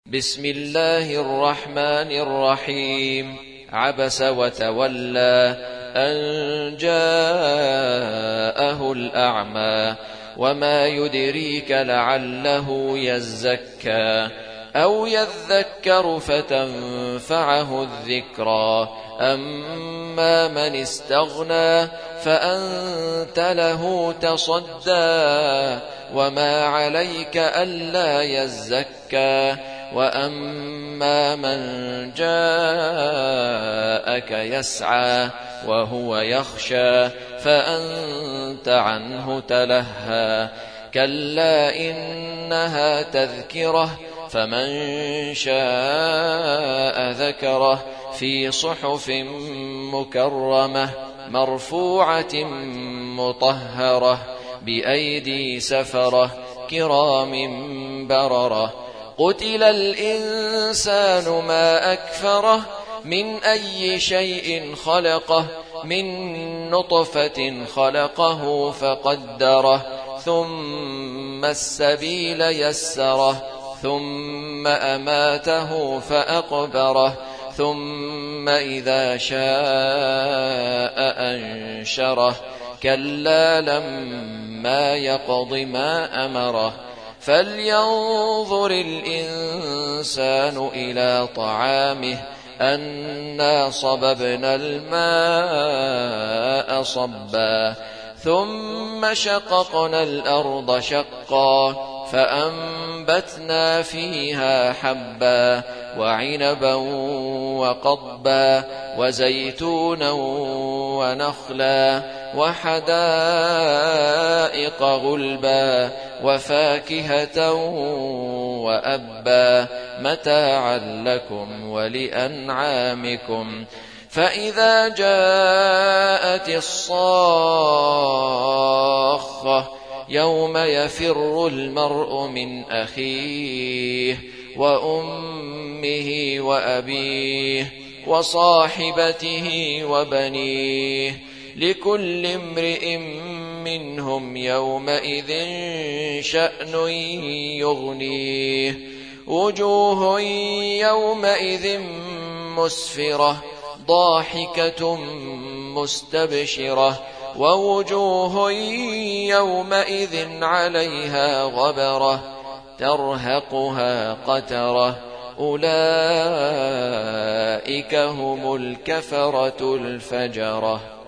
بسم الله الرحمن الرحيم. عبس وتولى أن جاءه الأعمى وما يدريك لعله يزكى أو يذكر فتنفعه الذكرى أما من استغنى فأنت له تصدى وما عليك ألا يزكى وأما من جاءك يسعى وهو يخشى فأنت عنه تلهى كلا إنها تذكرة فمن شاء ذكره في صحف مكرمة مرفوعة مطهرة بأيدي سفرة كرام بررة قتل الإنسان ما أكفره من أي شيء خلقه من نطفة خلقه فقدره ثم السبيل يسره ثم أماته فأقبره ثم إذا شاء أنشره كلا لما يقض ما أمره فلينظر الإنسان إلى طعامه أنا صببنا الماء صبا ثم شققنا الأرض شقا فأنبتنا فيها حبا وعنبا وقضبا وزيتونا ونخلا وحدائق غلبا وفاكهة وأبا متاعا لكم ولأنعامكم فإذا جاءت الصاخة يوم يفر المرء من أخيه وأمه وأبيه وصاحبته وبنيه لكل امرئ منهم يومئذ شأن يغنيه وجوه يومئذ مسفرة ضاحكة مستبشرة ووجوه يومئذ عليها غبرة ترهقها قترة أولئك هم الكفرة الفجرة.